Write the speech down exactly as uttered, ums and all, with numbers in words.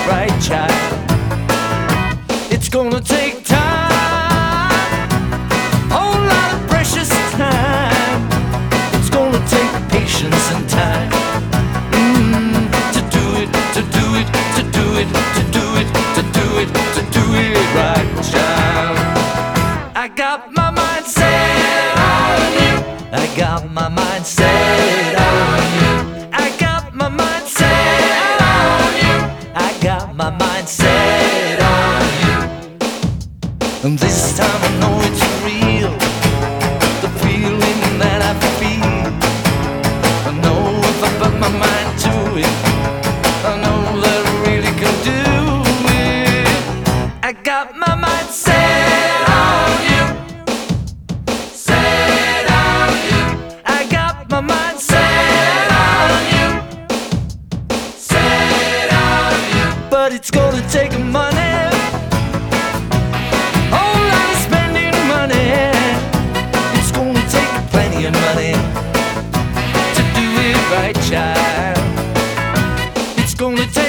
right, child. It's gonna take time, whole lot of precious time. It's gonna take patience and time, mm, to do it, to do it, to do it, to do it, to do it, to do it right, child. I got my mind set on you. I got my mind set on you. I got my mind set on you. I got my mind set on you. And this time I know it's real, the feeling that I feel. I know if I put my mind to it, I know that I really can do it. I got my mind set on you, set on you. I got my mind set on you, set on you. But it's gonna take money, whole lot of spending money. It's gonna take plenty of money to do it right, child. It's gonna take